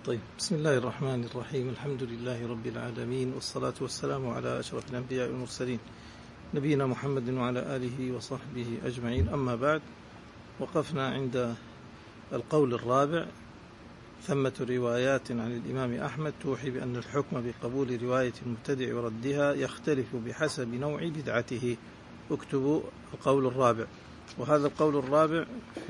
طيب، بسم الله الرحمن الرحيم. الحمد لله رب العالمين، والصلاة والسلام على أشرف الأنبياء والمرسلين نبينا محمد وعلى آله وصحبه أجمعين. أما بعد، وقفنا عند القول الرابع: ثمة روايات عن الإمام أحمد توحي بأن الحكم بقبول رواية المبتدع وردها يختلف بحسب نوع بدعته. اكتبوا القول الرابع. وهذا القول الرابع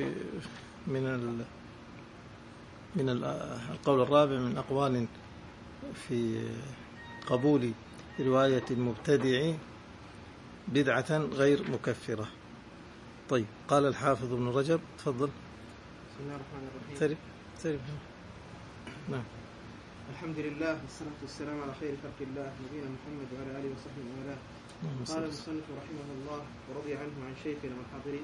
القول الرابع من أقوال في قبول رواية المبتدع بدعة غير مكفرة. طيب، قال الحافظ ابن رجب، تفضل. بسم الله الرحمن الرحيم. سرب. نعم. الحمد لله والصلاة والسلام على خير خلق الله نبينا محمد وعلى آله وصحبه وآله. قال المصنف رحمه الله ورضي عنه عن شيخنا والحاضرين.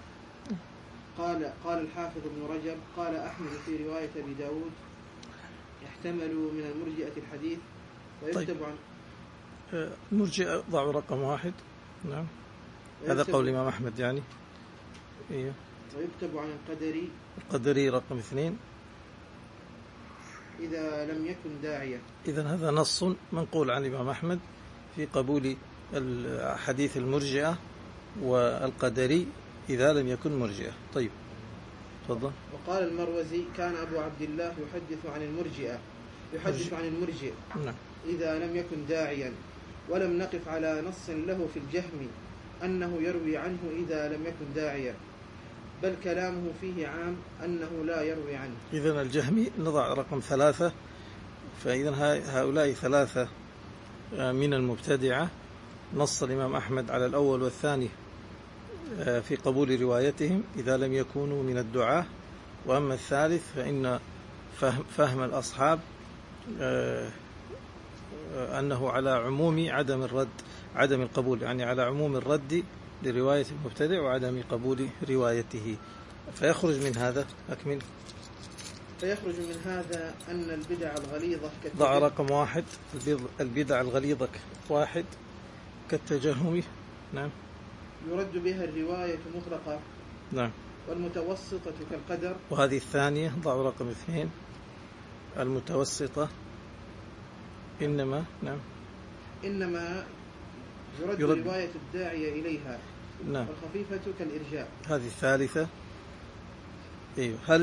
قال الحافظ ابن رجب: قال أحمد في رواية أبي داود: يحتمل من المرجئة الحديث ويكتب عن المرجئة ضعوا رقم 1. نعم، هذا قول الإمام أحمد يعني. إيه. ويكتب عن القدري رقم 2 إذا لم يكن داعية. إذن هذا نص منقول عن الإمام أحمد في قبول حديث المرجئة والقدري إذا لم يكن مرجئة. طيب، تفضل. وقال المروزي: كان أبو عبد الله يحدث عن المرجئ نعم. إذا لم يكن داعيا، ولم نقف على نص له في الجهم أنه يروي عنه إذا لم يكن داعيا، بل كلامه فيه عام أنه لا يروي عنه. إذن الجهمي نضع رقم 3. فإذن هؤلاء 3 من المبتدعة نص الإمام أحمد على الأول والثاني في قبول روايتهم إذا لم يكونوا من الدعاة. وأما الثالث فإن فهم الأصحاب أنه على عموم عدم القبول، يعني على عموم الرد لرواية المبتدع وعدم قبول روايته. فيخرج من هذا، أكمل. فيخرج من هذا أن البدع الغليظة ضع رقم 1. البدع الغليظة 1 كالتجهم. نعم. يرد بها الرواية مطلقة. نعم. والمتوسطة كالقدر. وهذه الثانية، ضعوا رقم 2. المتوسطة إنما يرد رواية الداعية إليها. نعم. والخفيفة كالإرجاء. هذه الثالثة. أيوه. هل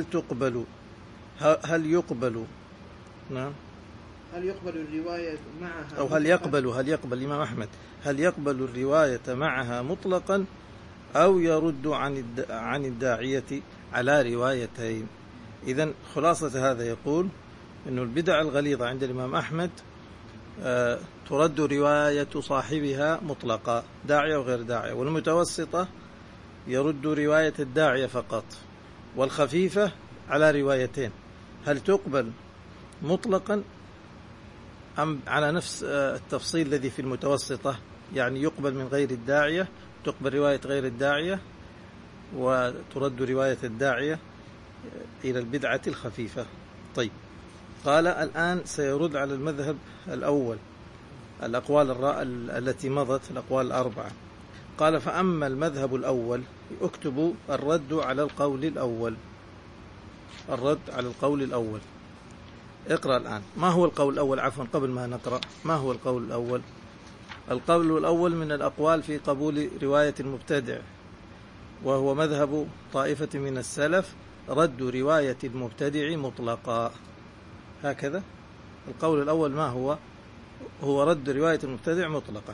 يقبل نعم، هل يقبل الرواية معها، أو هل يقبل الإمام أحمد هل يقبل الرواية معها مطلقا أو يرد عن الداعية على روايتين؟ إذن خلاصة هذا يقول إنه البدع الغليظة عند الإمام أحمد ترد رواية صاحبها مطلقا، داعية وغير داعية. والمتوسطة يرد رواية الداعية فقط. والخفيفة على روايتين، هل تقبل مطلقا أم على نفس التفصيل الذي في المتوسطة، يعني يقبل من غير الداعية، تقبل رواية غير الداعية وترد رواية الداعية إلى البدعة الخفيفة. طيب، قال الآن سيرد على المذهب الأول، الأقوال التي مضت، الأقوال 4. قال: فأما المذهب الأول، اكتبوا الرد على القول الأول. اقرأ الآن. ما هو القول الأول؟ عفوا، قبل ما نقرأ، ما هو القول الأول؟ القول الأول من الأقوال في قبول رواية المبتدع، وهو مذهب طائفة من السلف، رد رواية المبتدع مطلقا. هكذا القول الأول. ما هو رد رواية المبتدع مطلقا.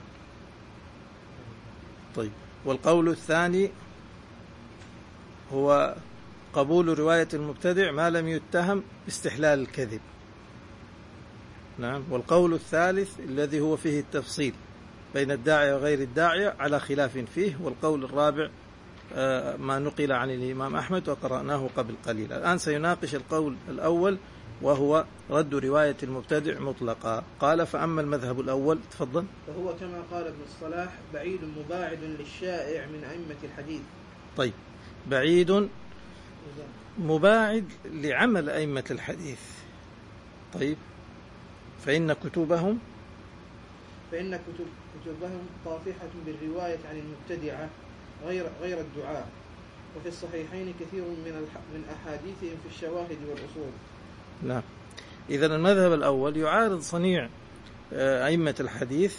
طيب، والقول الثاني هو قبول رواية المبتدع ما لم يتهم باستحلال الكذب. نعم. والقول الثالث الذي هو فيه التفصيل بين الداعية وغير الداعية على خلاف فيه. والقول الرابع ما نقل عن الإمام أحمد وقرأناه قبل قليل. الآن سيناقش القول الأول، وهو رد رواية المبتدع مطلقا. قال: فأما المذهب الأول، تفضل. فهو كما قال ابن الصلاح: بعيد مباعد للشائع من أئمة الحديث. طيب، بعيد مباعد لعمل أئمة الحديث. طيب، فإن كتبهم طافحة بالرواية عن المبتدعة غير الدعاء. وفي الصحيحين كثير من أحاديثهم في الشواهد والأصول. نعم. إذا المذهب الأول يعارض صنيع أئمة الحديث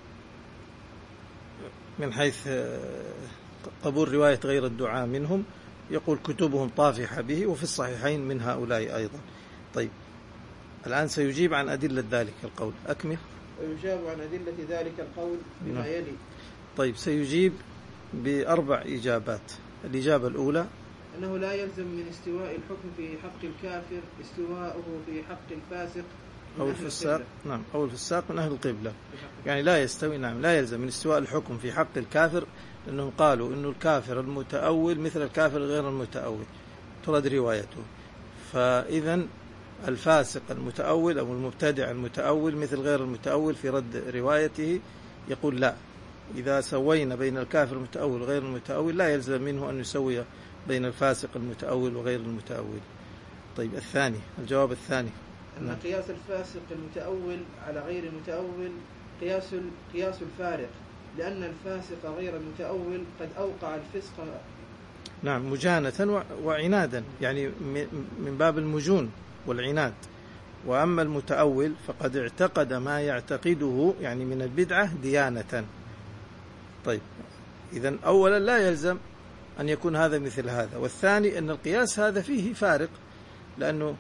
من حيث قبول رواية غير الدعاء منهم، يقول كتبهم طافحة به وفي الصحيحين من هؤلاء أيضا. طيب الآن سيجيب عن أدلة ذلك القول. أكمل. ويجاب عن أدلة ذلك القول بما يلي. طيب سيجيب ب4 إجابات. الإجابة الأولى أنه لا يلزم من استواء الحكم في حق الكافر استواءه في حق الفاسق أو الفساق. نعم، أو الفساق من أهل القبلة، يعني لا يستوي. نعم، لا يلزم من استواء الحكم في حق الكافر، لأنهم قالوا إنه الكافر المتأول مثل الكافر غير المتأول ترد روايته، فإذا الفاسق المتأول أو المبتدع المتأول مثل غير المتأول في رد روايته. يقول لا، إذا سوينا بين الكافر المتأول وغير المتأول لا يلزم منه أن يسوي بين الفاسق المتأول وغير المتأول. طيب الثاني، الجواب الثاني أن قياس الفاسق المتأول على غير المتأول قياس الفارق، لأن الفاسق غير المتأول قد أوقع الفسق. نعم، مجانة وعنادا، يعني من باب المجون والعناد. وأما المتأول فقد اعتقد ما يعتقده يعني من البدعة ديانة. طيب إذن أولا لا يلزم أن يكون هذا مثل هذا. والثاني أن القياس هذا فيه فارق، لأنه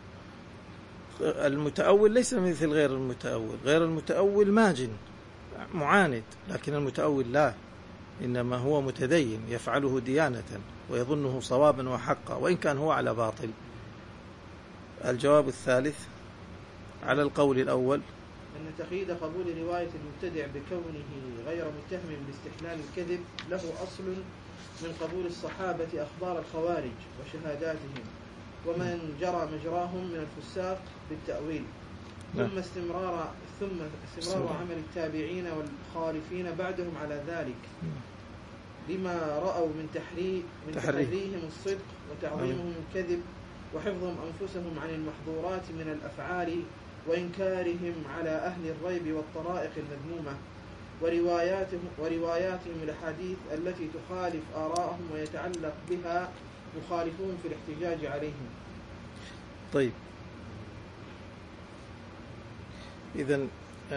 المتأول ليس مثل غير المتأول. غير المتأول ماجن معاند، لكن المتأول لا، إنما هو متدين يفعله ديانة ويظنه صوابا وحقا وإن كان هو على باطل. الجواب الثالث على القول الأول أن تقييد قبول رواية المبتدع بكونه غير متهم باستحلال الكذب له أصل من قبول الصحابة أخبار الخوارج وشهاداتهم ومن جرى مجراهم من الفساق بالتأويل، ثم استمرار عمل التابعين والخالفين بعدهم على ذلك لما رأوا من تحريهم الصدق وتعظيمهم الكذب وحفظهم أنفسهم عن المحظورات من الأفعال وإنكارهم على أهل الريب والطرائق المذمومة ورواياتهم الأحاديث التي تخالف آراءهم ويتعلق بها مخالفون في الاحتجاج عليهم. طيب إذن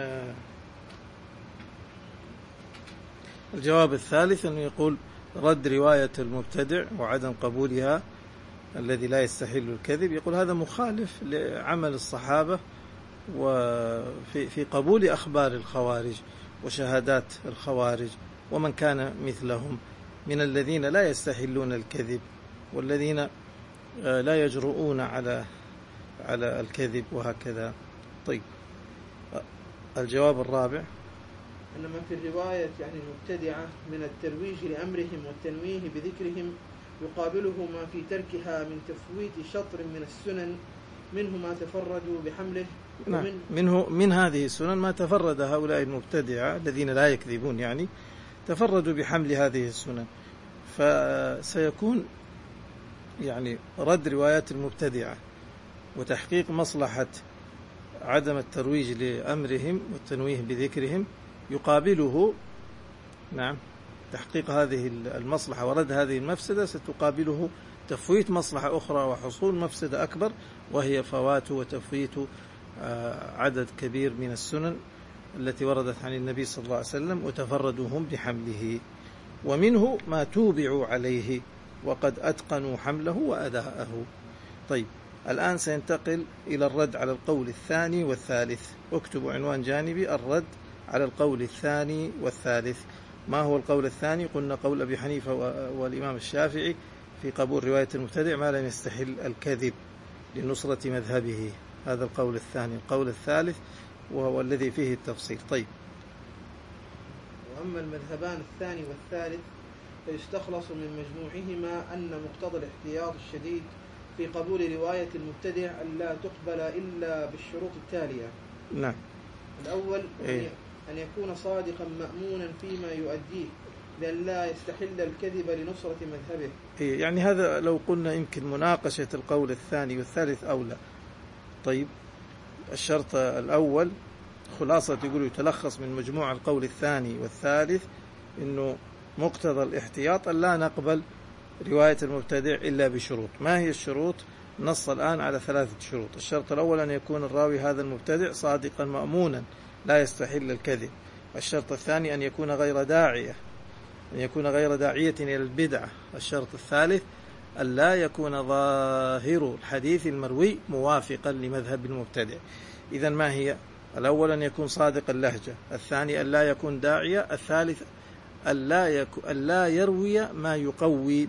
الجواب الثالث أنه يقول رد رواية المبتدع وعدم قبولها الذي لا يستحل الكذب، يقول هذا مخالف لعمل الصحابة وفي قبول أخبار الخوارج وشهادات الخوارج ومن كان مثلهم من الذين لا يستحلون الكذب والذين لا يجرؤون على الكذب وهكذا. طيب الجواب الرابع أن ما في الرواية يعني المبتدعة من الترويج لأمرهم والتنويه بذكرهم يقابله ما في تركها من تفويت شطر من السنن منه ما تفردوا بحمله. من هذه السنن ما تفرد هؤلاء المبتدعة الذين لا يكذبون، يعني تفردوا بحمل هذه السنن، فسيكون يعني رد روايات المبتدعة وتحقيق مصلحة عدم الترويج لأمرهم والتنويه بذكرهم يقابله، نعم، تحقيق هذه المصلحة ورد هذه المفسدة ستقابله تفويت مصلحة أخرى وحصول مفسدة أكبر، وهي فوات وتفويت عدد كبير من السنن التي وردت عن النبي صلى الله عليه وسلم وتفردوا هم بحمله، ومنه ما توبعوا عليه وقد أتقنوا حمله وأداءه. طيب الآن سينتقل إلى الرد على القول الثاني والثالث. اكتبوا عنوان جانبي: الرد على القول الثاني والثالث. ما هو القول الثاني؟ قلنا قول أبي حنيفة والإمام الشافعي في قبول رواية المبتدع ما لم يستحل الكذب لنصرة مذهبه، هذا القول الثاني. القول الثالث وهو الذي فيه التفصيل. طيب وأما المذهبان الثاني والثالث فيستخلص من مجموعهما أن مقتضى الاحتياط الشديد في قبول رواية المبتدع ألا تقبل إلا بالشروط التالية. نعم. الأول أن يكون صادقا مأمونا فيما يؤديه لأن لا يستحل الكذب لنصرة مذهبه. يعني هذا لو قلنا يمكن مناقشة القول الثاني والثالث أولى. طيب الشرط الأول خلاصة يقول يتلخص من مجموع القول الثاني والثالث إنه مقتضى الاحتياط أن لا نقبل رواية المبتدع إلا بشروط. ما هي الشروط؟ نص الآن على 3 شروط. الشرط الأول أن يكون الراوي هذا المبتدع صادقا مأمونا لا يستحل الكذب. الشرط الثاني أن يكون غير داعية، إلى البدعة. الشرط الثالث أن لا يكون ظاهر الحديث المروي موافقا لمذهب المبتدع. إذن ما هي؟ الأول أن يكون صادق اللهجة، الثاني أن لا يكون داعية، الثالث أن لا يروي ما يقوي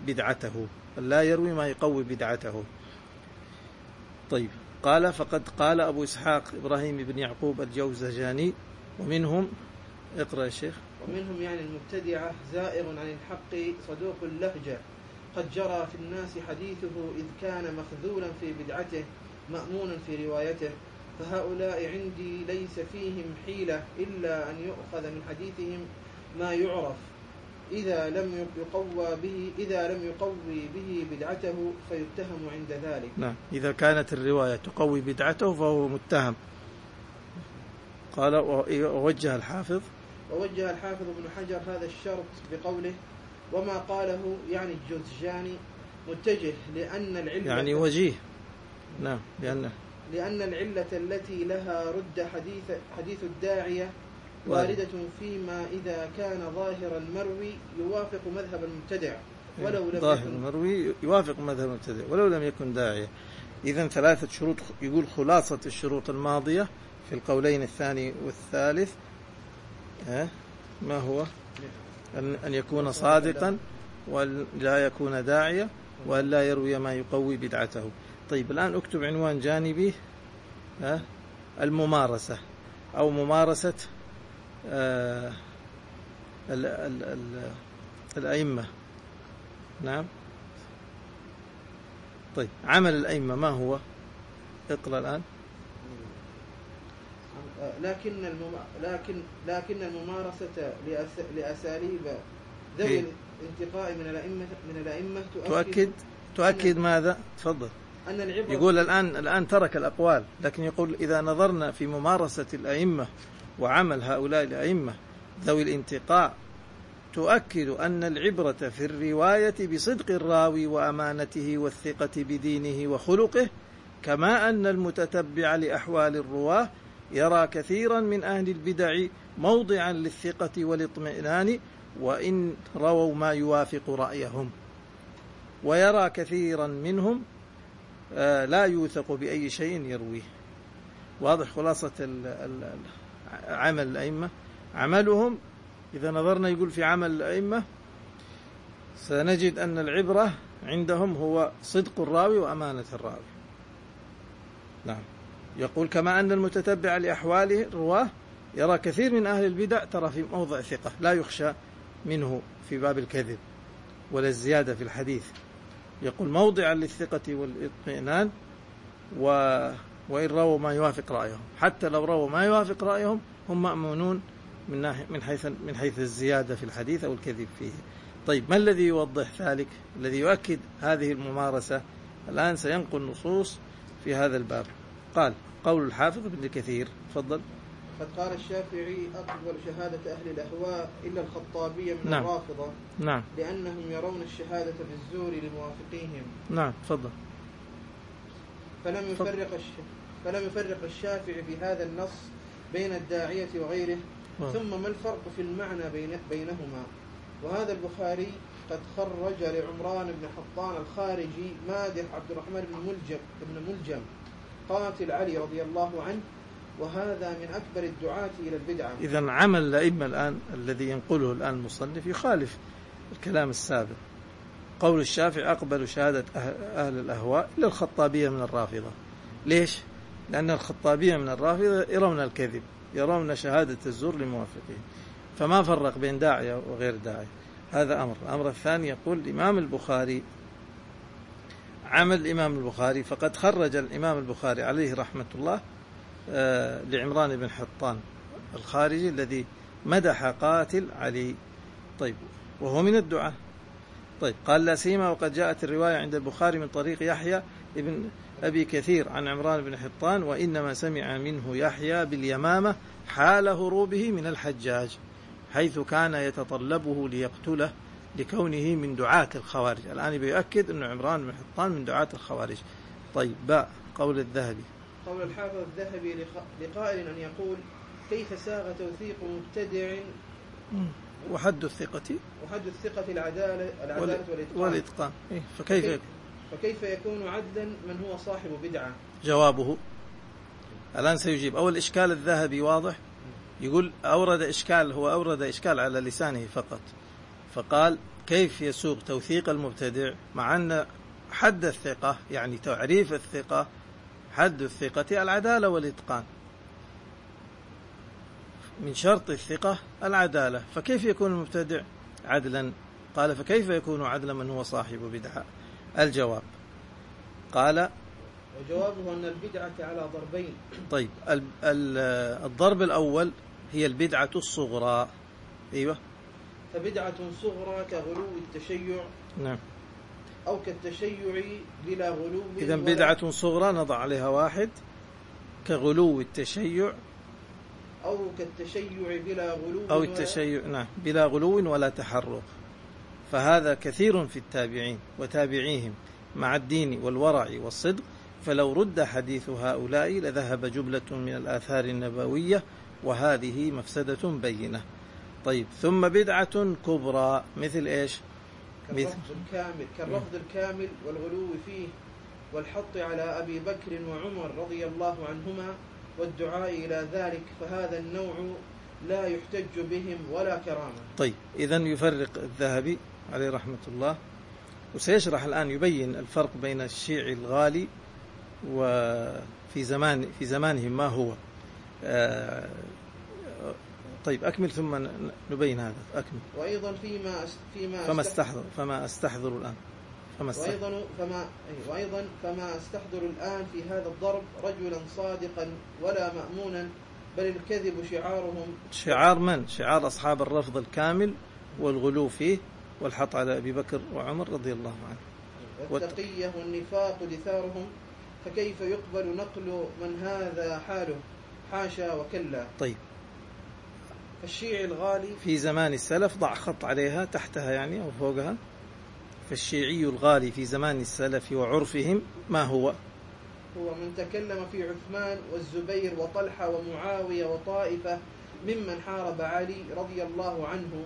بدعته. طيب، قال فقد قال أبو إسحاق إبراهيم بن يعقوب الجوزجاني ومنهم، اقرأ يا شيخ. ومنهم يعني المبتدعة زائغ عن الحق صدوق اللهجة قد جرى في الناس حديثه إذ كان مخذولا في بدعته مأمونا في روايته، فهؤلاء عندي ليس فيهم حيلة إلا أن يؤخذ من حديثهم ما يعرف إذا لم يقوي به بدعته فيتهم عند ذلك. نعم، إذا كانت الرواية تقوي بدعته فهو متهم. قال ووجه الحافظ ابن حجر هذا الشرط بقوله وما قاله يعني الجوزجاني متجه لأن العلة يعني وجيه. نعم، لأن العلة التي لها رد حديث الداعية واردة فيما إذا كان ظاهر المروي يوافق مذهب المبتدع ولو لم يكن داعية. إذن 3 شروط. يقول خلاصة الشروط الماضية في القولين الثاني والثالث ما هو؟ أن يكون صادقا ولا يكون داعية وأن لا يروي ما يقوي بدعته. طيب، الآن اكتب عنوان جانبي، الممارسة أو ممارسة الأئمة. نعم. طيب، عمل الأئمة ما هو؟ اقرأ الآن. لكن الممارسة لأساليب ذوي الانتقاء من الأئمة تؤكد ماذا؟ تفضل. يقول الآن ترك الأقوال، لكن يقول إذا نظرنا في ممارسة الأئمة وعمل هؤلاء الأئمة ذوي الانتقاء تؤكد أن العبرة في الرواية بصدق الراوي وأمانته والثقة بدينه وخلقه، كما أن المتتبع لأحوال الرواة يرى كثيرا من أهل البدع موضعا للثقة والاطمئنان وإن رووا ما يوافق رأيهم، ويرى كثيرا منهم لا يوثق بأي شيء يرويه. واضح خلاصة عمل الأئمة. عملهم إذا نظرنا يقول في عمل الأئمة سنجد أن العبرة عندهم هو صدق الراوي وأمانة الراوي. نعم. يقول كما أن المتتبع لأحواله الرواه يرى كثير من أهل البدع ترى في موضع ثقة لا يخشى منه في باب الكذب ولا الزيادة في الحديث. يقول موضعا للثقة والاطمئنان وإن رووا ما يوافق رأيهم، حتى لو رووا ما يوافق رأيهم هم مأمونون من حيث الزيادة في الحديث أو الكذب فيه. طيب، ما الذي يوضح ذلك؟ الذي يؤكد هذه الممارسة الآن سينقل نصوص في هذا الباب. قال قول الحافظ ابن كثير. تفضل. قد قال الشافعي أقبل شهادة أهل الأهواء إلا الخطابية من نعم. الرافضة. نعم. لأنهم يرون الشهادة بالزور لموافقيهم. نعم. تفضل. فلم يفرق الشافعي في هذا النص بين الداعية وغيره. ثم ما الفرق في المعنى بينهما؟ وهذا البخاري قد خرج لعمران بن حطان الخارجي مادح عبد الرحمن بن ملجم قاتل علي رضي الله عنه، وهذا من أكبر الدعاة إلى البدعة. إذن عمل الأئمة الآن الذي ينقله الآن المصنف يخالف الكلام السابق. قول الشافعي أقبل شهادة أهل الأهواء إلا الخطابية من الرافضة. ليش؟ لأن الخطابية من الرافضة يرون الكذب، يرون شهادة الزور لموافقين، فما فرق بين داعية وغير داعية. هذا أمر. الأمر الثاني يقول الإمام البخاري عمل الإمام البخاري، فقد خرج الإمام البخاري عليه رحمة الله لعمران بن حطان الخارجي الذي مدح قاتل علي. طيب، وهو من الدعاة. طيب، قال لا سيما وقد جاءت الرواية عند البخاري من طريق يحيى ابن أبي كثير عن عمران بن حطان، وإنما سمع منه يحيى باليمامة حال هروبه من الحجاج، حيث كان يتطلبه ليقتله لكونه من دعاة الخوارج. الآن بيؤكد أن عمران بن حطان من دعاة الخوارج. طيب باء قول الذهبي. قول الحافظ الذهبي لقائل أن يقول كيف ساغ توثيق مبتدع وحد الثقة العدالة والإتقان. فكيف يكون عدلا من هو صاحب بدعة؟ جوابه الآن سيجيب. أول إشكال الذهبي واضح، يقول أورد إشكال على لسانه فقط، فقال كيف يسوق توثيق المبتدع مع أن حد الثقة، يعني تعريف الثقة، حد الثقة العدالة والإتقان، من شرط الثقة العدالة، فكيف يكون المبتدع عدلا؟ قال فكيف يكون عدلا من هو صاحب بدعة؟ الجواب قال وجوابه أن البدعة على ضربين. طيب الضرب الأول هي البدعة الصغرى. أيوة. فبدعة صغرى كغلو التشيع. نعم. أو كالتشيع بلا غلو. إذن بدعة صغرى نضع عليها واحد، كغلو التشيع أو كالتشيع بلا غلو، أو التشيع نعم بلا غلو ولا تحرك. فهذا كثير في التابعين وتابعيهم مع الدين والورع والصدق، فلو رد حديث هؤلاء لذهب جملة من الآثار النبوية، وهذه مفسدة بينة. طيب ثم بدعة كبرى مثل إيش؟ كالرفض الكامل والغلو فيه والحط على أبي بكر وعمر رضي الله عنهما والدعاء إلى ذلك، فهذا النوع لا يحتج بهم ولا كرامة. طيب إذن يفرق الذهبي عليه رحمة الله، وسيشرح الآن يبين الفرق بين الشيعي الغالي وفي زمانهم ما هو. طيب أكمل ثم نبين هذا. أكمل. وأيضا فما أستحضر الآن. وأيضا فما أستحضر الآن في هذا الضرب رجلا صادقا ولا مأمونا، بل الكذب شعارهم. شعار من؟ شعار أصحاب الرفض الكامل والغلو فيه والحط على أبي بكر وعمر رضي الله عنه. والتقية والنفاق دثارهم، فكيف يقبل نقل من هذا حاله؟ حاشا وكلا. طيب الشيعي الغالي في زمان السلف، ضع خط عليها تحتها يعني أو فوقها. فالشيعي الغالي في زمان السلف وعرفهم ما هو؟ هو من تكلم في عثمان والزبير وطلحة ومعاوية وطائفة ممن حارب علي رضي الله عنه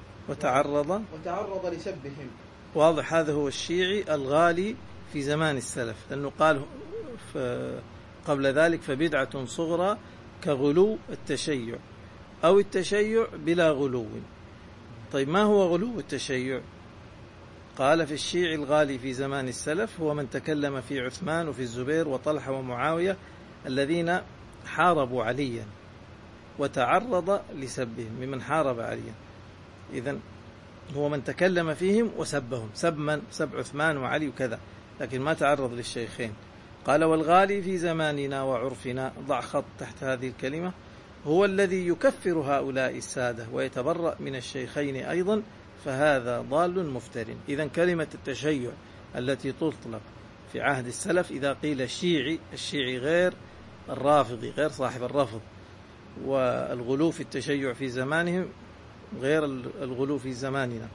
وتعرض لسبهم. واضح، هذا هو الشيعي الغالي في زمان السلف، لأنه قال قبل ذلك فبدعة صغرى كغلو التشيع أو التشيع بلا غلو. طيب ما هو غلو التشيع؟ قال في الشيعي الغالي في زمان السلف هو من تكلم في عثمان وفي الزبير وطلحة ومعاوية الذين حاربوا عليا وتعرض لسبهم، ممن حارب عليا. إذن هو من تكلم فيهم وسبهم، سب عثمان وعلي وكذا، لكن ما تعرض للشيخين. قال والغالي في زماننا وعرفنا، ضع خط تحت هذه الكلمة، هو الذي يكفر هؤلاء السادة ويتبرأ من الشيخين أيضا، فهذا ضال مفتر. إذن كلمة التشيع التي تطلق في عهد السلف إذا قيل الشيعي غير الرافضي، غير صاحب الرفض، والغلو في التشيع في زمانهم غير الغلو في زماننا.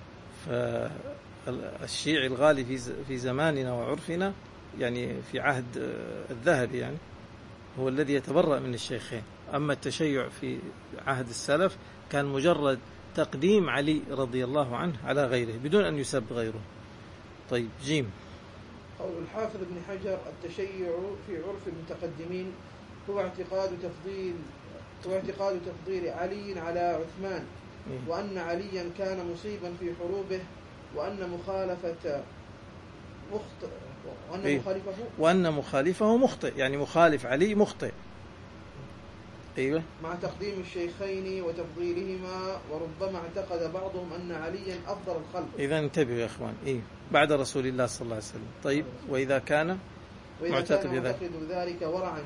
فالشيعي الغالي في زماننا وعرفنا يعني في عهد الذهبي يعني هو الذي يتبرأ من الشيخين. أما التشيع في عهد السلف كان مجرد تقديم علي رضي الله عنه على غيره بدون أن يسب غيره. طيب جيم. قول الحافظ ابن حجر التشيع في عرف المتقدمين هو اعتقاد تفضيل علي على عثمان، وأن عليا كان مصيبا في حروبه، وأن مخالفه مخطئ، يعني مخالف علي مخطئ. أيوة. مع تقديم الشيخين وتفضيلهما، وربما اعتقد بعضهم أن عليا أفضل الخلق. إذا انتبهوا يا أخوان، بعد رسول الله صلى الله عليه وسلم. طيب وإذا كان معتقد ذلك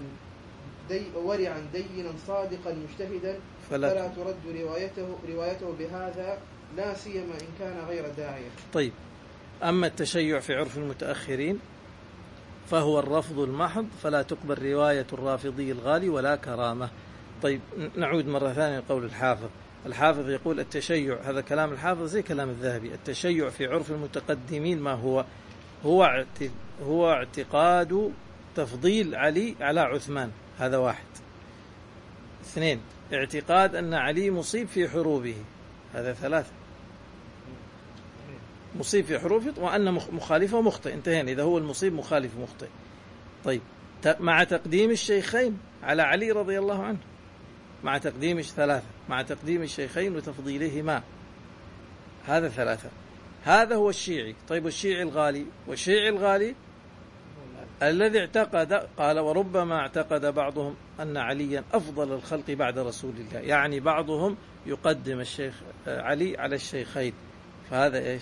ورعا دينا صادقا مجتهدا فلا ترد روايته بهذا، لا سيما إن كان غير داعية. طيب أما التشيع في عرف المتأخرين فهو الرفض المحض، فلا تقبل رواية الرافضي الغالي ولا كرامة. طيب نعود مرة ثانية لقول الحافظ يقول التشيع، هذا كلام الحافظ زي كلام الذهبي، التشيع في عرف المتقدمين ما هو هو اعتقاد تفضيل علي على عثمان، هذا واحد. اثنين، اعتقاد أن علي مصيب في حروبه، هذا ثلاثة. مصيب في حروبه وأن مخالفه مخطئ، انتهينا. إذا هو المصيب مخالف مخطئ. طيب، مع تقديم الشيخين على علي رضي الله عنه، مع تقديم ثلاثة، مع تقديم الشيخين وتفضيلهما، هذا ثلاثة. هذا هو الشيعي. طيب، والشيعي الغالي، والشيعي الغالي الذي اعتقد، قال وربما اعتقد بعضهم أن عليا أفضل الخلق بعد رسول الله، يعني بعضهم يقدم الشيخ علي على الشيخين، فهذا إيش؟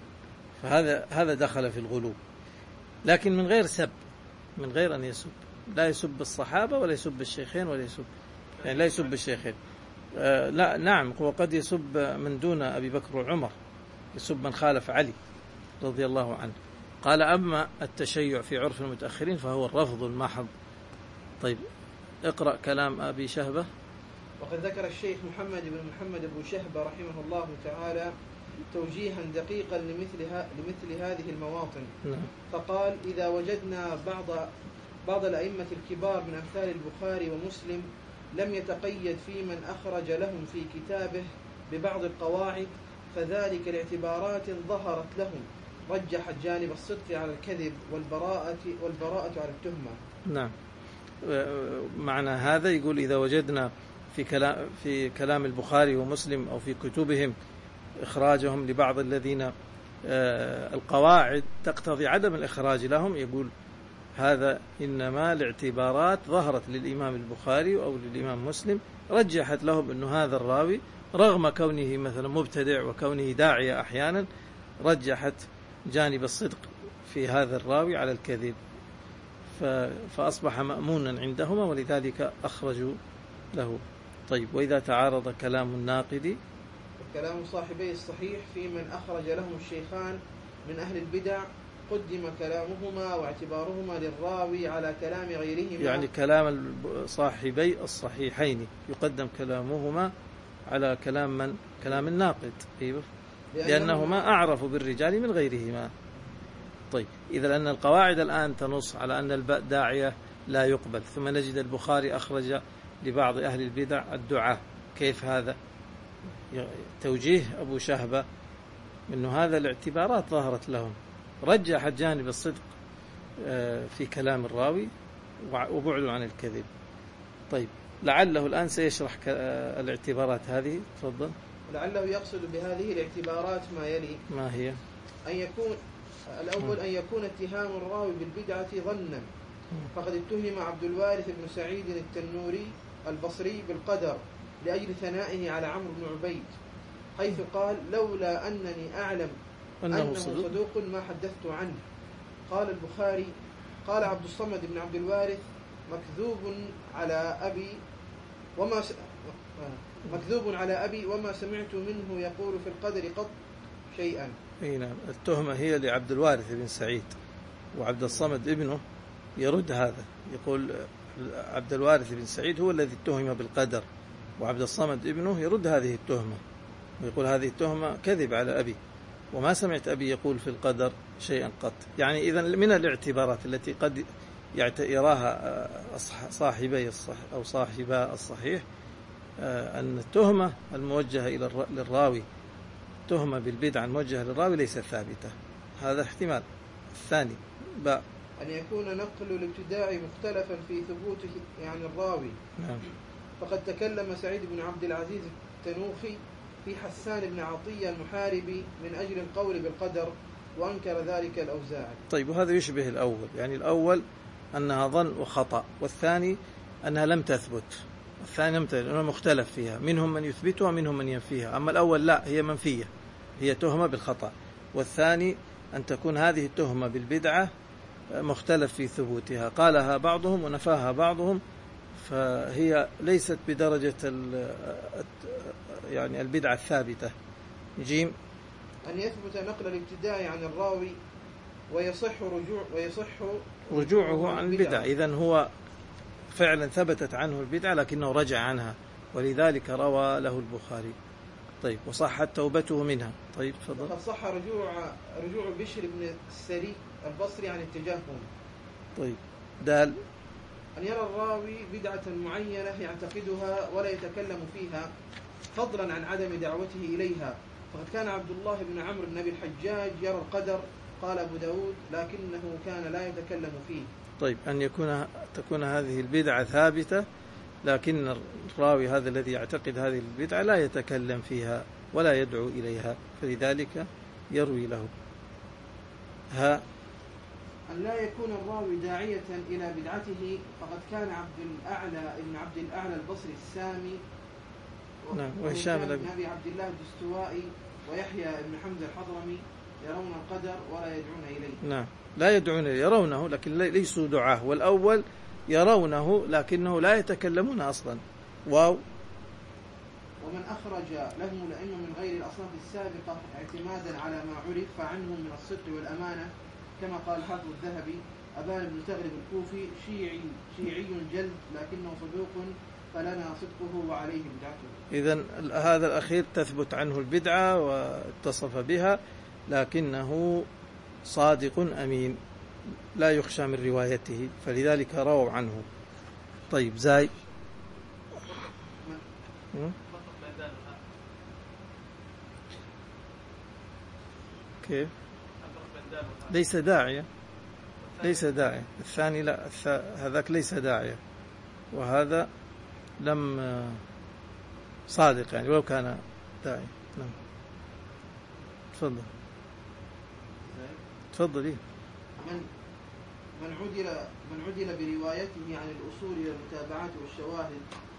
فهذا دخل في الغلو، لكن من غير سب، من غير أن يسب، لا يسب الصحابة ولا يسب الشيخين ولا يسب، يعني لا يسب الشيخين. لا، نعم، هو قد يسب من دون أبي بكر وعمر، يسب من خالف علي رضي الله عنه. قال أما التشيع في عرف المتأخرين فهو الرفض المحض. طيب، اقرأ كلام أبي شهبة. وقد ذكر الشيخ محمد بن محمد أبو شهبة رحمه الله تعالى توجيها دقيقا لمثل هذه المواطن. فقال: إذا وجدنا بعض الأئمة الكبار من أمثال البخاري ومسلم لم يتقيد في من أخرج لهم في كتابه ببعض القواعد، فذلك لاعتبارات ظهرت لهم رجحت جانب الصدق على الكذب والبراءة على التهمة. نعم، معنى هذا يقول إذا وجدنا في كلام البخاري ومسلم أو في كتبهم إخراجهم لبعض الذين القواعد تقتضي عدم الإخراج لهم، يقول هذا إنما لاعتبارات ظهرت للإمام البخاري أو للإمام مسلم رجحت لهم أن هذا الراوي رغم كونه مثلا مبتدع وكونه داعية أحيانا، رجحت جانب الصدق في هذا الراوي على الكذب، فأصبح مأمونا عندهما ولذلك أخرجوا له. طيب، وإذا تعارض كلام الناقد، كلام صاحبي الصحيح في من أخرج لهم الشيخان من أهل البدع قدم كلامهما واعتبارهما للراوي على كلام غيرهما، يعني كلام صاحبي الصحيحين يقدم كلامهما على كلام من؟ كلام الناقد. أيوه، لأنهما أعرف بالرجال من غيرهما. طيب، إذا لأن القواعد الآن تنص على أن الداعية لا يقبل، ثم نجد البخاري أخرج لبعض أهل البدع الدعاء، كيف هذا؟ توجيه أبو شهبة أنه هذا الاعتبارات ظهرت لهم، رجح جانب الصدق في كلام الراوي وبعد عن الكذب. طيب، لعله الآن سيشرح الاعتبارات هذه. تفضل. لعله يقصد بهذه الاعتبارات ما يلي. ما هي؟ الأول أن يكون اتهام الراوي بالبدعة ظنا، فقد اتهم عبد الوارث بن سعيد التنوري البصري بالقدر لأجل ثنائه على عمرو بن عبيد، حيث قال: لولا أنني أعلم أنه صدوق ما حدثت عنه. قال البخاري: قال عبد الصمد بن عبد الوارث: مكذوب على أبي وما سمعت منه يقول في القدر قط شيئا. نعم، التهمة هي لعبد الوارث بن سعيد، وعبد الصمد ابنه يرد هذا، يقول عبد الوارث بن سعيد هو الذي اتهم بالقدر، وعبد الصمد ابنه يرد هذه التهمة ويقول هذه التهمة كذب على أبي، وما سمعت أبي يقول في القدر شيئا قط. يعني إذن من الاعتبارات التي قد يراها صاحبي أو صاحبا الصحيح أن التهمة الموجهة للراوي، تهمة بالبدعة الموجهة للراوي ليست ثابتة، هذا احتمال. الثاني أن يكون نقل الابتداع مختلفا في ثبوته يعني الراوي. نعم. فقد تكلم سعيد بن عبد العزيز التنوخي في حسان بن عطية المحاربي من أجل القول بالقدر، وأنكر ذلك الأوزاعي. طيب، وهذا يشبه الأول، يعني الأول أنها ظن وخطأ، والثاني أنها لم تثبت. الثاني أنها مختلف فيها، منهم من يثبتها ومنهم من ينفيها. أما الأول لا، هي منفية، هي تهمة بالخطأ. والثاني أن تكون هذه التهمة بالبدعة مختلف في ثبوتها، قالها بعضهم ونفاها بعضهم، فهي ليست بدرجة يعني البدعة الثابتة. جيم، أن يثبت نقل الابتداع عن الراوي ويصح رجوعه عن البدعة. إذن هو فعلا ثبتت عنه البدعة لكنه رجع عنها، ولذلك روى له البخاري. طيب، وصحت توبته منها. طيب، تفضل. قد صح رجوع بشر بن السري البصري عن التجهم. طيب دال. أن يرى الراوي بدعة معينة يعتقدها ولا يتكلم فيها فضلا عن عدم دعوته إليها، فقد كان عبد الله بن عمرو بن أبي الحجاج يرى القدر، قال أبو داود، لكنه كان لا يتكلم فيه. طيب أن تكون هذه البدعة ثابتة، لكن الراوي هذا الذي يعتقد هذه البدعة لا يتكلم فيها ولا يدعو إليها، فلذلك يروي له. ها أن لا يكون الراوي داعية إلى بدعته، فقد كان عبد الأعلى البصري السامي وهشام بن أبي عبد الله الدستوائي ويحيى بن حمزة الحضرمي يرون القدر ولا يدعون إليه. نعم، لا يدعون إليه، يرونه لكن ليسوا دعاه. والأول يرونه لكنه لا يتكلمون أصلا. واو. ومن أخرج لهم الأئمة من غير الأصناف السابقة اعتمادا على ما عرف عنهم من الصدق والأمانة، كما قال الحافظ الذهبي: أبان بن تغلب الكوفي شيعي جلد لكنه صدوق فلنا صدقه وعليه بدعته. إذن هذا الأخير تثبت عنه البدعة واتصف بها، لكنه صادق أمين لا يخشى من روايته، فلذلك رووا عنه. طيب زاي. كيف؟ ليس داعية، ليس داعية. الثاني لا، هذاك ليس داعية، وهذا لم صادق يعني ولو كان داعية. نعم تفضل. من عدل بروايته عن الأصول والمتابعات والشواهد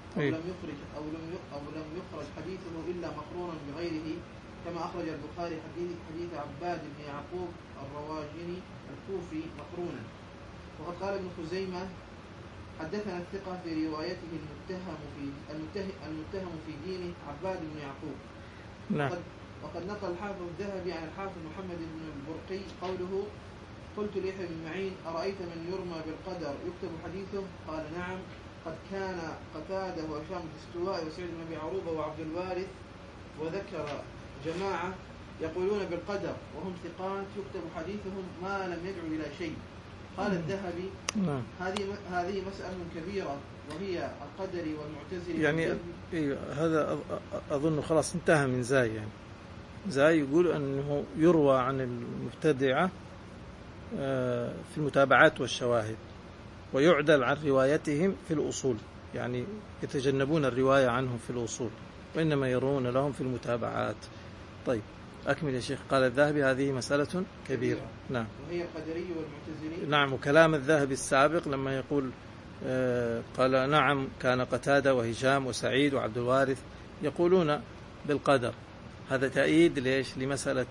أو لم يخرج حديثه إلا مقرونا بغيره، كما أخرج البخاري حديث عباد بن يعقوب الرواجني الكوفي مقرونا. وقد قال ابن خزيمة: حدثنا الثقة في روايته المتهم في دينه عباد بن يعقوب. نعم. وقد نقل الحافظ الذهبي عن الحافظ محمد بن البرقي قوله: قلت ليحيى بن معين: أرأيت من يرمى بالقدر يكتب حديثه؟ قال: نعم، قد كان قتادة وهشام الدستوائي وسعيد بن أبي عروبة وعبد الوارث، وذكر جماعة يقولون بالقدر وهم ثقات يكتب حديثهم ما لم يدعو إلى شيء. قال الذهبي: هذه مسألة كبيرة، وهي القدري والمعتزلي يعني هذا أظن خلاص انتهى من زاي. يعني زاي يقول أنه يروى عن المبتدعة في المتابعات والشواهد، ويعدل عن روايتهم في الأصول، يعني يتجنبون الرواية عنهم في الأصول وإنما يرون لهم في المتابعات. طيب أكمل يا شيخ. قال الذهبي: هذه مسألة كبيرة. نعم. وهي القدري والمعتزلي. نعم. وكلام الذهبي السابق لما يقول قال: نعم، كان قتادة وهشام وسعيد وعبد الوارث يقولون بالقدر، هذا تأييد ليش؟ لمسألة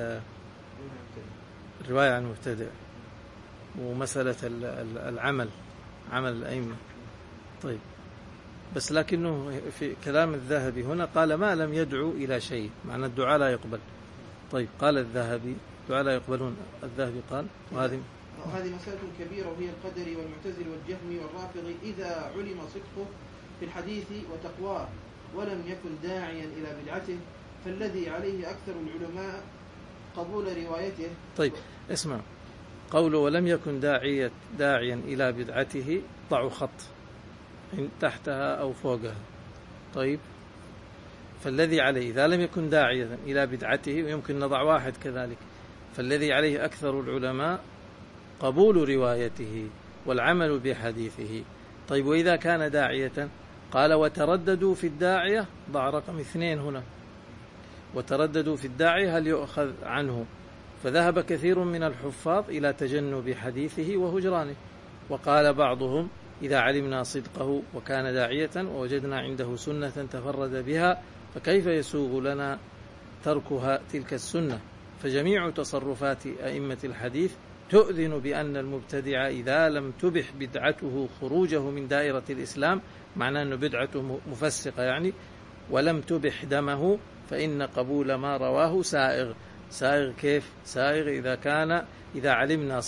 الرواية عن المبتدع ومسألة العمل، عمل الأئمة. طيب بس لكنه في كلام الذهبي هنا قال: ما لم يدعو إلى شيء، معنى الدعاء لا يقبل. طيب قال الذهبي: الدعاء لا يقبلون. الذهبي قال: وهذه مسألة كبيرة، وهي القدري والمعتزلي والجهمي والرافضي إذا علم صدقه في الحديث وتقواه ولم يكن داعيا إلى بدعته، فالذي عليه أكثر العلماء قبول روايته. طيب اسمع، قوله ولم يكن داعيا إلى بدعته، ضعوا خط تحتها أو فوقها. طيب فالذي عليه إذا لم يكن داعيا إلى بدعته، ويمكن نضع واحد كذلك، فالذي عليه أكثر العلماء قبول روايته والعمل بحديثه. طيب وإذا كان داعية، قال: وترددوا في الداعية، ضع رقم 2 هنا، وترددوا في الداعية هل يؤخذ عنه، فذهب كثير من الحفاظ إلى تجنب حديثه وهجرانه. وقال بعضهم: إذا علمنا صدقه وكان داعية ووجدنا عنده سنة تفرد بها، فكيف يسوغ لنا تركها تلك السنة؟ فجميع تصرفات أئمة الحديث تؤذن بأن المبتدع إذا لم تبح بدعته خروجه من دائرة الإسلام، معناه أن بدعته مفسقة يعني، ولم تبح دمه، فإن قبول ما رواه سائغ. سائغ كيف؟ سائغ إذا علمنا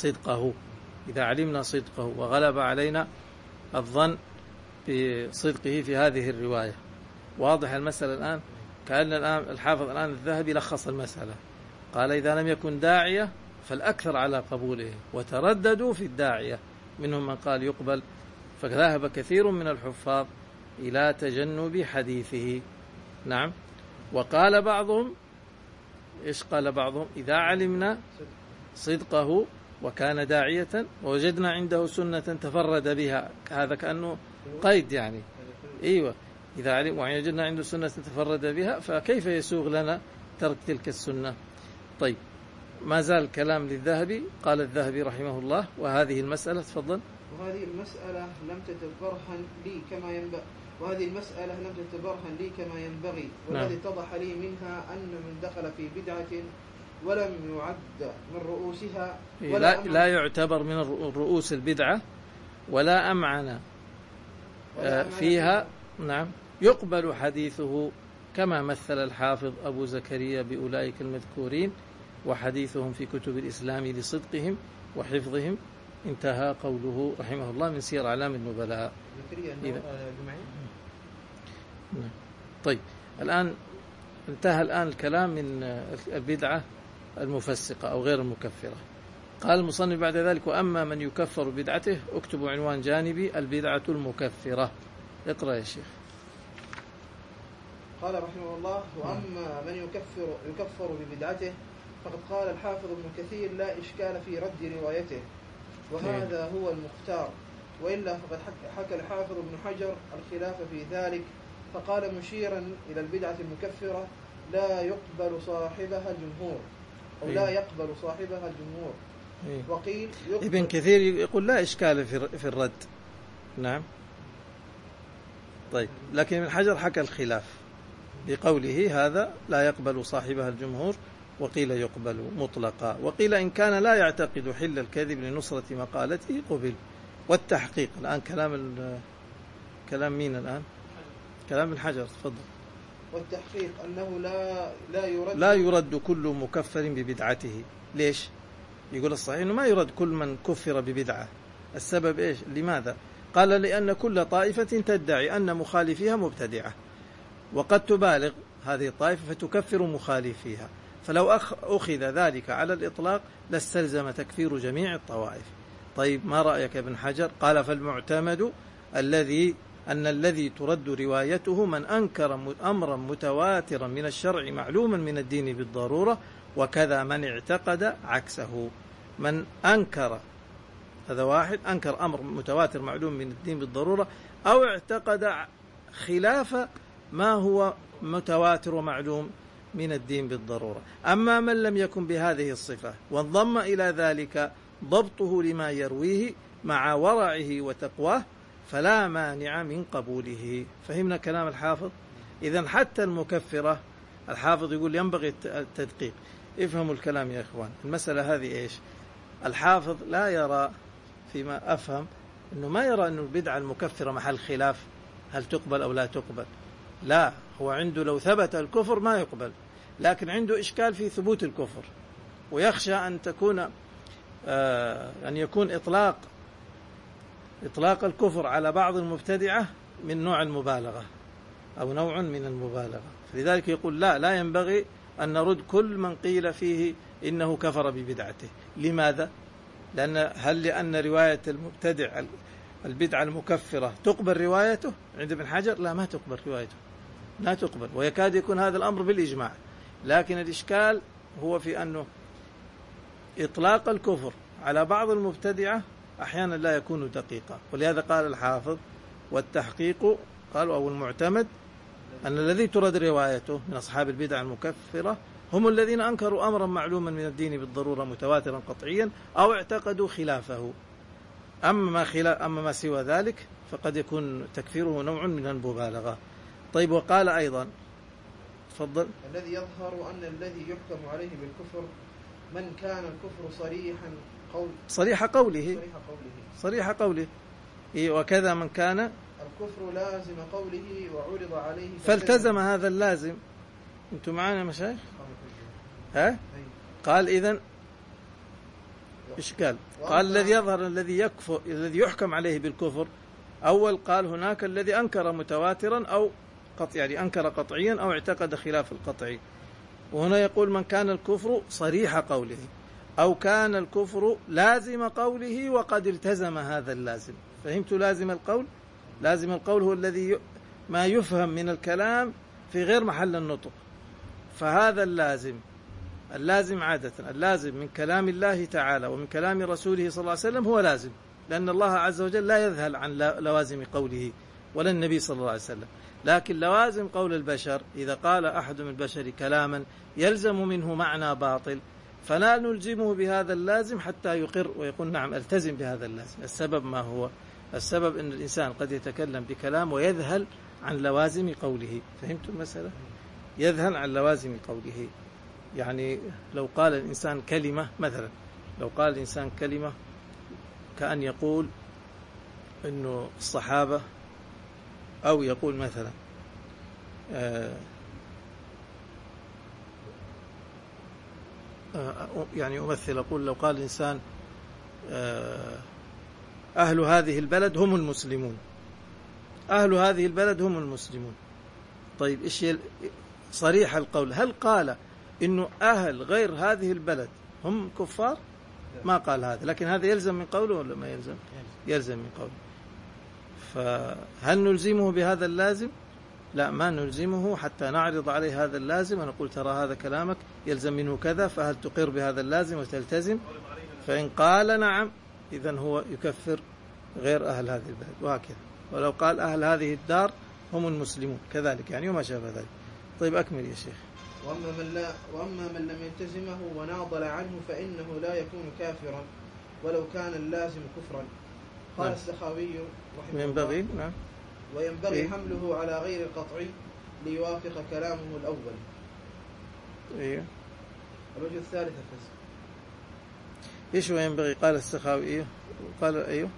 صدقه وغلب علينا الظن بصدقه في هذه الرواية. واضح المسألة الآن؟ كأن الآن الحافظ الآن الذهبي لخص المسألة، قال: إذا لم يكن داعية فالأكثر على قبوله، وترددوا في الداعية، منهم من قال يقبل، فذهب كثير من الحفاظ إلى تجنب حديثه. نعم. وقال بعضهم، إيش قال بعضهم؟ إذا علمنا صدقه وكان داعية ووجدنا عنده سنة تفرد بها، هذا كأنه قيد يعني. أيوة، إذا علم ووجدنا عنده سنة تفرد بها فكيف يسوغ لنا ترك تلك السنة؟ طيب، ما زال الكلام للذهبي. قال الذهبي رحمه الله: وهذه المسألة، تفضل. وهذه المسألة لم تتبرهن لي كما ينبغي، والذي اتضح لي منها أن من دخل في بدعة ولم يعد من رؤوسها لا يعتبر من رؤوس البدعة ولا أمعن فيها، نعم، يقبل حديثه، كما مثل الحافظ أبو زكريا بأولئك المذكورين، وحديثهم في كتب الإسلام لصدقهم وحفظهم. انتهى قوله رحمه الله من سير أعلام النبلاء. طيب، الآن انتهى الكلام من البدعة المفسقة أو غير المكفرة. قال المصنف بعد ذلك: وأما من يكفر بدعته، اكتبوا عنوان جانبي: البدعة المكفرة. اقرأ يا شيخ. قال رحمه الله: وأما من يكفر ببدعته فقد قال الحافظ ابن كثير: لا إشكال في رد روايته، وهذا هو المختار، وإلا فقد حكى الحافظ ابن حجر الخلاف في ذلك، فقال مشيرا إلى البدعة المكفرة: لا يقبل صاحبها الجمهور، أو لا يقبل صاحبها الجمهور. وقيل ابن كثير يقول لا إشكال في الرد. نعم. طيب، لكن ابن حجر حكى الخلاف بقوله: هذا لا يقبل صاحبها الجمهور، وقيل يقبل مطلقا، وقيل إن كان لا يعتقد حل الكذب لنصرة مقالته قبل. والتحقيق، الآن كلام مين الآن؟ كلام ابن حجر. تفضل. والتحقيق أنه لا يرد كل مكفر ببدعته. ليش؟ يقول الصحيح أنه ما يرد كل من كفر ببدعة. السبب إيش؟ لماذا؟ قال: لأن كل طائفة تدعي أن مخالفيها مبتدعة، وقد تبالغ هذه الطائفة فتكفر مخالفيها، فلو أخذ ذلك على الإطلاق لاستلزم تكفير جميع الطوائف. طيب، ما رأيك ابن حجر؟ قال: فالمعتمد أن الذي ترد روايته من أنكر أمرا متواترا من الشرع معلوما من الدين بالضرورة، وكذا من اعتقد عكسه. من أنكر، هذا واحد أنكر أمر متواتر معلوم من الدين بالضرورة، أو اعتقد خلاف ما هو متواتر ومعلوم من الدين بالضرورة. أما من لم يكن بهذه الصفة وانضم إلى ذلك ضبطه لما يرويه مع ورعه وتقواه، فلا مانع من قبوله. فهمنا كلام الحافظ؟ إذن حتى المكفرة الحافظ يقول ينبغي التدقيق. افهموا الكلام يا إخوان. المسألة هذه إيش؟ الحافظ لا يرى، فيما أفهم، أنه ما يرى أن البدعة المكفرة محل خلاف هل تقبل أو لا تقبل. لا، هو عنده لو ثبت الكفر ما يقبل، لكن عنده إشكال في ثبوت الكفر، ويخشى أن يكون إطلاق الكفر على بعض المبتدعة من نوع المبالغة أو نوع من المبالغة. فلذلك يقول لا ينبغي أن نرد كل من قيل فيه إنه كفر ببدعته. لماذا؟ لأن رواية المبتدع البدعة المكفرة تقبل روايته عند ابن حجر؟ لا، ما تقبل روايته، لا تقبل، ويكاد يكون هذا الأمر بالإجماع. لكن الإشكال هو في أنه إطلاق الكفر على بعض المبتدعة أحيانا لا يكون دقيقا، ولهذا قال الحافظ: والتحقيق، قالوا أو المعتمد، أن الذي ترد روايته من أصحاب البدع المكفرة هم الذين أنكروا أمرا معلوما من الدين بالضرورة متواترا قطعيا، أو اعتقدوا خلافه. أما ما سوى ذلك فقد يكون تكفيره نوع من المبالغة. طيب، وقال أيضا، تفضل: الذي يظهر أن الذي يحكم عليه بالكفر من كان الكفر صريح قوله، وكذا من كان الكفر لازم قوله وعرض عليه فالتزم هذا اللازم. أنتم معنا مشايخ؟ قال: إذن إشكال. قال: الذي يظهر الذي يحكم عليه بالكفر. أول قال هناك الذي أنكر متواترا أو يعني أنكر قطعيا أو اعتقد خلاف القطعي، وهنا يقول من كان الكفر صريح قوله. أو كان الكفر لازم قوله وقد التزم هذا اللازم. فهمت لازم القول؟ لازم القول هو الذي ما يفهم من الكلام في غير محل النطق. فهذا اللازم عادة اللازم من كلام الله تعالى ومن كلام رسوله صلى الله عليه وسلم هو لازم، لأن الله عز وجل لا يذهل عن لوازم قوله ولا النبي صلى الله عليه وسلم. لكن لوازم قول البشر، إذا قال أحد من البشر كلاما يلزم منه معنى باطل فلا نلزمه بهذا اللازم حتى يقر ويقول نعم التزم بهذا اللازم. السبب ما هو؟ السبب أن الإنسان قد يتكلم بكلام ويذهل عن لوازم قوله. فهمت المسألة؟ يذهل عن لوازم قوله. يعني لو قال الإنسان كلمة مثلا، لو قال الإنسان كلمة كأن يقول إنه الصحابة، أو يقول مثلا يعني أمثل أقول لو قال الإنسان أهل هذه البلد هم المسلمون، أهل هذه البلد هم المسلمون. طيب إيش صريح القول؟ هل قال إنه أهل غير هذه البلد هم كفار؟ ما قال هذا، لكن هذا يلزم من قوله ولا ما يلزم؟ يلزم من قوله. فهل نلزمه بهذا اللازم؟ لا، ما نلزمه حتى نعرض عليه هذا اللازم ونقول ترى هذا كلامك يلزم منه كذا، فهل تقر بهذا اللازم وتلتزم؟ فإن قال نعم إذن هو يكفر غير أهل هذه البلد، وهكذا. ولو قال أهل هذه الدار هم المسلمون كذلك يعني، وما شابه ذلك. طيب أكمل يا شيخ. وأما من لم يلتزمه وناضل عنه فإنه لا يكون كافرا ولو كان اللازم كفرا. قال السخاوي رحمه وينبغي الله نعم وينبغي حمله على غير القطعي ليوافق كلامه الأول. إيه. الوجه الثالث الفسق. إيش وينبغي؟ قال السخاوي إيه؟ قال أيوه.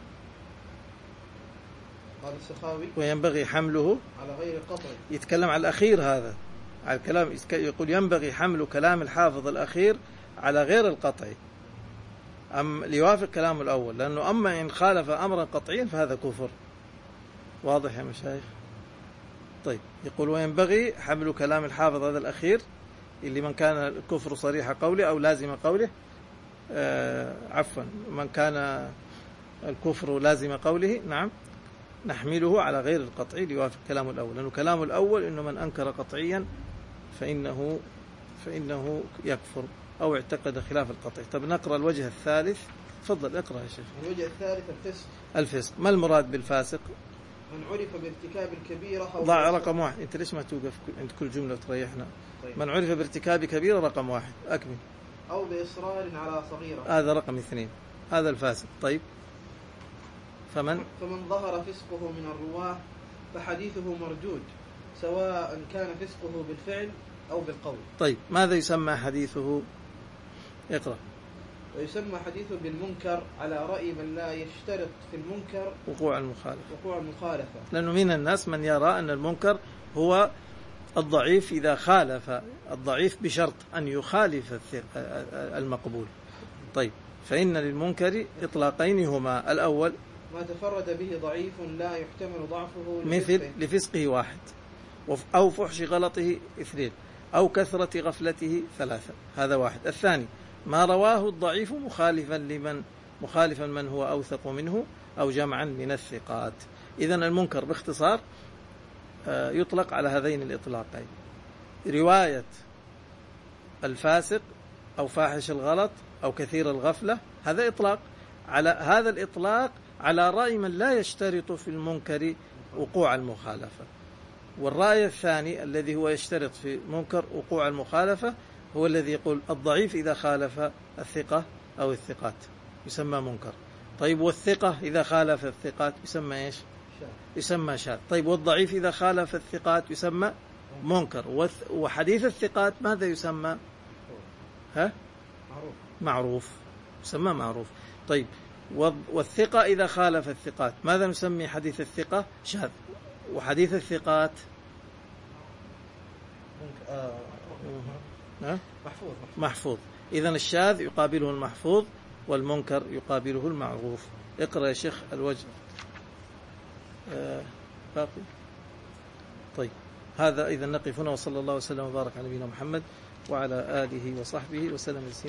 قال السخاوي وينبغي حمله على غير القطعي. يتكلم على الأخير هذا، على الكلام، يقول ينبغي حمل كلام الحافظ الأخير على غير القطعي ليوافق كلام الأول، لأنه أما إن خالف أمرا قطعيا فهذا كفر. واضح يا مشايخ؟ طيب يقول وينبغي حمل كلام الحافظ هذا الأخير اللي من كان الكفر صريح قوله أو لازم قوله، عفوا من كان الكفر لازم قوله، نعم نحمله على غير القطعي ليوافق كلام الأول، لأنه كلام الأول إنه من أنكر قطعيا فإنه يكفر أو اعتقد خلاف القطعي. طب نقرأ الوجه الثالث. تفضل اقرأ يا شيخ. الوجه الثالث الفسق. الفسق ما المراد بالفاسق؟ من عرف بارتكاب الكبيرة. ضع رقم واحد. أنت ليش ما توقف عند كل جملة وتريحنا؟ طيب. من عرف بارتكاب كبيرة رقم واحد، أكمل. أو بإصرار على صغيرة، هذا رقم اثنين، هذا الفاسق. طيب فمن ظهر فسقه من الرواه فحديثه مردود سواء كان فسقه بالفعل أو بالقول. طيب ماذا يسمى حديثه؟ اقرأ. ويسمى حديثه بالمنكر على رأي من لا يشترط في المنكر وقوع المخالفة، لأنه من الناس من يرى أن المنكر هو الضعيف إذا خالف، الضعيف بشرط أن يخالف المقبول. طيب فإن للمنكر إطلاقين هما: الأول ما تفرد به ضعيف لا يحتمل ضعفه مثل لفسقه واحد، أو فحش غلطه اثنين، أو كثرة غفلته ثلاثة، هذا واحد. الثاني ما رواه الضعيف مخالفا من هو أوثق منه أو جمعا من الثقات. إذن المنكر باختصار يطلق على هذين الإطلاقين: رواية الفاسق أو فاحش الغلط أو كثير الغفلة، هذا إطلاق. على هذا الإطلاق على رأي من لا يشترط في المنكر وقوع المخالفة. والرأي الثاني الذي هو يشترط في المنكر وقوع المخالفة هو الذي يقول الضعيف إذا خالف الثقة أو الثقات يسمى منكر. طيب والثقة إذا خالف الثقات يسمى إيش؟ يسمى شاذ. طيب والضعيف إذا خالف الثقات يسمى منكر. وحديث الثقات ماذا يسمى؟ معروف، يسمى معروف. طيب والثقة إذا خالف الثقات ماذا نسمي حديث الثقة؟ شاذ. وحديث الثقات محفوظ. إذن الشاذ يقابله المحفوظ والمنكر يقابله المعروف. اقرأ يا شيخ الوجه باقي. طيب هذا إذا نقف هنا، وصلى الله وسلم وبارك على نبينا محمد وعلى آله وصحبه وسلم.